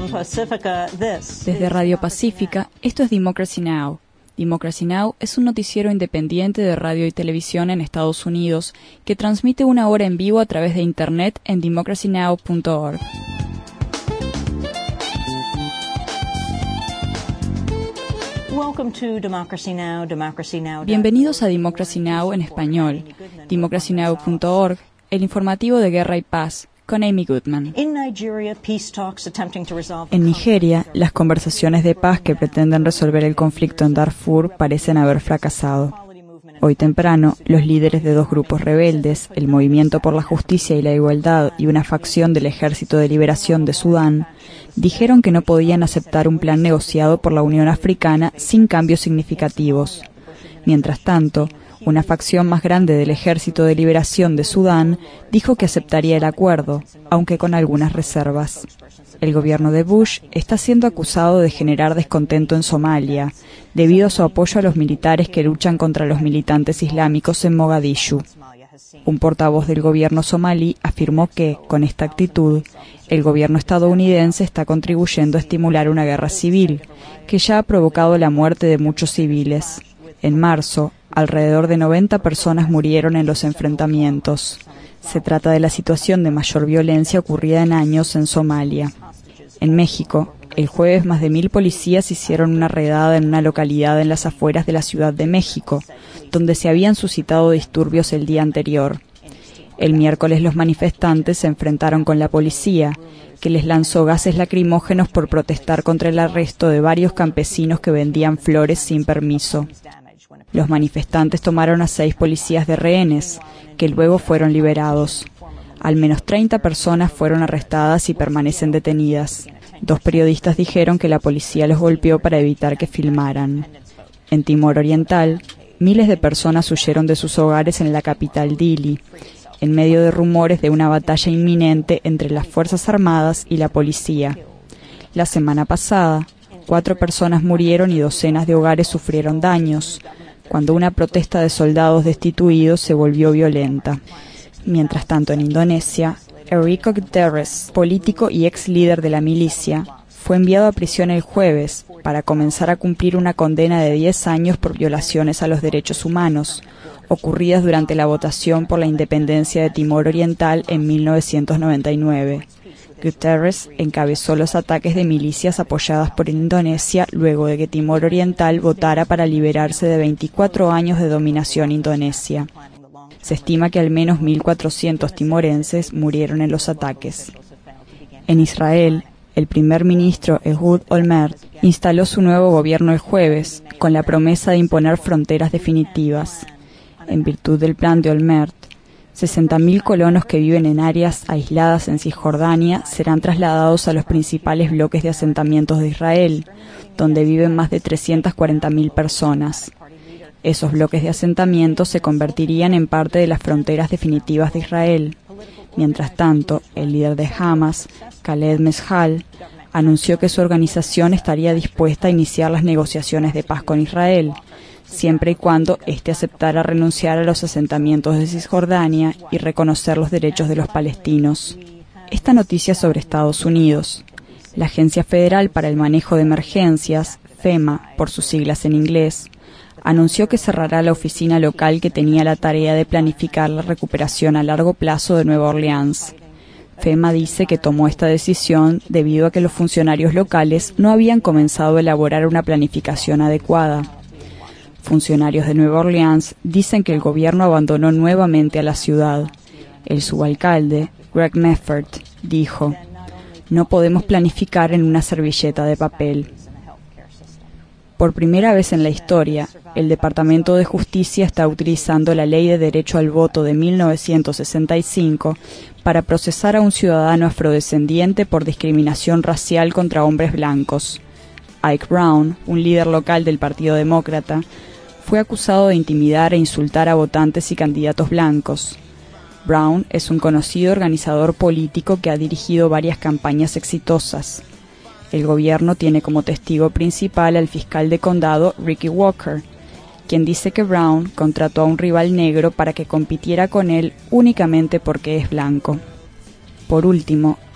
Desde Radio Pacífica, esto es Democracy Now! Democracy Now! Es un noticiero independiente de radio y televisión en Estados Unidos que transmite una hora en vivo a través de Internet en democracynow.org. Bienvenidos a Democracy Now! En español, democracynow.org, el informativo de Guerra y Paz, con Amy Goodman. En Nigeria, las conversaciones de paz que pretenden resolver el conflicto en Darfur parecen haber fracasado. Hoy temprano, los líderes de dos grupos rebeldes, el Movimiento por la Justicia y la Igualdad y una facción del Ejército de Liberación de Sudán, dijeron que no podían aceptar un plan negociado por la Unión Africana sin cambios significativos. Mientras tanto, una facción más grande del Ejército de Liberación de Sudán dijo que aceptaría el acuerdo, aunque con algunas reservas. El gobierno de Bush está siendo acusado de generar descontento en Somalia, debido a su apoyo a los militares que luchan contra los militantes islámicos en Mogadishu. Un portavoz del gobierno somalí afirmó que, con esta actitud, el gobierno estadounidense está contribuyendo a estimular una guerra civil, que ya ha provocado la muerte de muchos civiles. En marzo, alrededor de 90 personas murieron en los enfrentamientos. Se trata de la situación de mayor violencia ocurrida en años en Somalia. En México, el jueves más de 1,000 policías hicieron una redada en una localidad en las afueras de la Ciudad de México, donde se habían suscitado disturbios el día anterior. El miércoles los manifestantes se enfrentaron con la policía, que les lanzó gases lacrimógenos por protestar contra el arresto de varios campesinos que vendían flores sin permiso. Los manifestantes tomaron a 6 policías de rehenes, que luego fueron liberados. Al menos 30 personas fueron arrestadas y permanecen detenidas. 2 periodistas dijeron que la policía los golpeó para evitar que filmaran. En Timor Oriental, miles de personas huyeron de sus hogares en la capital Dili, en medio de rumores de una batalla inminente entre las Fuerzas Armadas y la policía. La semana pasada, 4 personas murieron y docenas de hogares sufrieron daños, cuando una protesta de soldados destituidos se volvió violenta. Mientras tanto, en Indonesia, Enrico Guterres, político y ex líder de la milicia, fue enviado a prisión el jueves para comenzar a cumplir una condena de 10 años por violaciones a los derechos humanos, ocurridas durante la votación por la independencia de Timor Oriental en 1999. Guterres encabezó los ataques de milicias apoyadas por Indonesia luego de que Timor Oriental votara para liberarse de 24 años de dominación indonesia. Se estima que al menos 1.400 timorenses murieron en los ataques. En Israel, el primer ministro Ehud Olmert instaló su nuevo gobierno el jueves, con la promesa de imponer fronteras definitivas. En virtud del plan de Olmert, 60.000 colonos que viven en áreas aisladas en Cisjordania serán trasladados a los principales bloques de asentamientos de Israel, donde viven más de 340.000 personas. Esos bloques de asentamientos se convertirían en parte de las fronteras definitivas de Israel. Mientras tanto, el líder de Hamas, Khaled Meshaal, anunció que su organización estaría dispuesta a iniciar las negociaciones de paz con Israel, siempre y cuando éste aceptara renunciar a los asentamientos de Cisjordania y reconocer los derechos de los palestinos. Esta noticia sobre Estados Unidos. La Agencia Federal para el Manejo de Emergencias, FEMA, por sus siglas en inglés, anunció que cerrará la oficina local que tenía la tarea de planificar la recuperación a largo plazo de Nueva Orleans. FEMA dice que tomó esta decisión debido a que los funcionarios locales no habían comenzado a elaborar una planificación adecuada. Funcionarios de Nueva Orleans dicen que el gobierno abandonó nuevamente a la ciudad. El subalcalde, Greg Meffert, dijo: "No podemos planificar en una servilleta de papel". Por primera vez en la historia, el Departamento de Justicia está utilizando la Ley de Derecho al Voto de 1965 para procesar a un ciudadano afrodescendiente por discriminación racial contra hombres blancos. Ike Brown, un líder local del Partido Demócrata, fue acusado de intimidar e insultar a votantes y candidatos blancos. Brown es un conocido organizador político que ha dirigido varias campañas exitosas. El gobierno tiene como testigo principal al fiscal de condado Ricky Walker, quien dice que Brown contrató a un rival negro para que compitiera con él únicamente porque es blanco. Por último,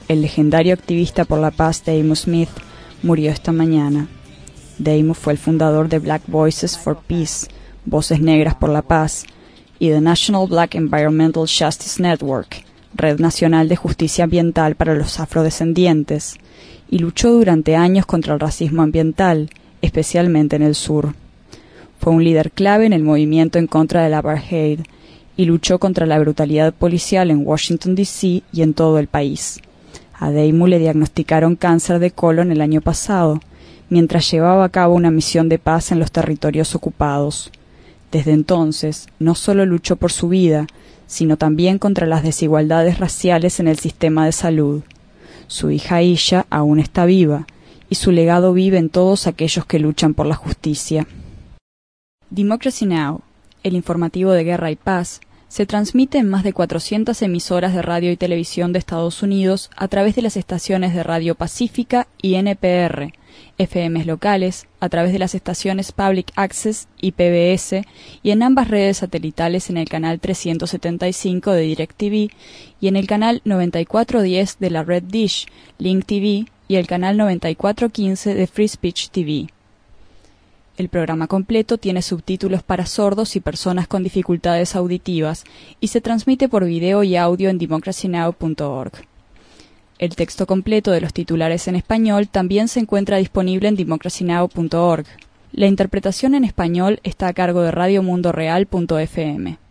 el legendario activista por la paz Damo Smith murió esta mañana. Damo fue el fundador de Black Voices for Peace, Voces Negras por la Paz, y The National Black Environmental Justice Network, Red Nacional de Justicia Ambiental para los Afrodescendientes, y luchó durante años contra el racismo ambiental, especialmente en el sur. Fue un líder clave en el movimiento en contra del apartheid y luchó contra la brutalidad policial en Washington, D.C. y en todo el país. A Damo le diagnosticaron cáncer de colon el año pasado, mientras llevaba a cabo una misión de paz en los territorios ocupados. Desde entonces, no solo luchó por su vida, sino también contra las desigualdades raciales en el sistema de salud. Su hija Isha aún está viva, y su legado vive en todos aquellos que luchan por la justicia. Democracy Now!, el informativo de guerra y paz, se transmite en más de 400 emisoras de radio y televisión de Estados Unidos a través de las estaciones de Radio Pacífica y NPR, FMs locales, a través de las estaciones Public Access y PBS, y en ambas redes satelitales en el canal 375 de DirecTV y en el canal 9410 de la red Dish, Link TV, y el canal 9415 de Free Speech TV. El programa completo tiene subtítulos para sordos y personas con dificultades auditivas y se transmite por video y audio en democracynow.org. El texto completo de los titulares en español también se encuentra disponible en democracynow.org. La interpretación en español está a cargo de radiomundoreal.fm.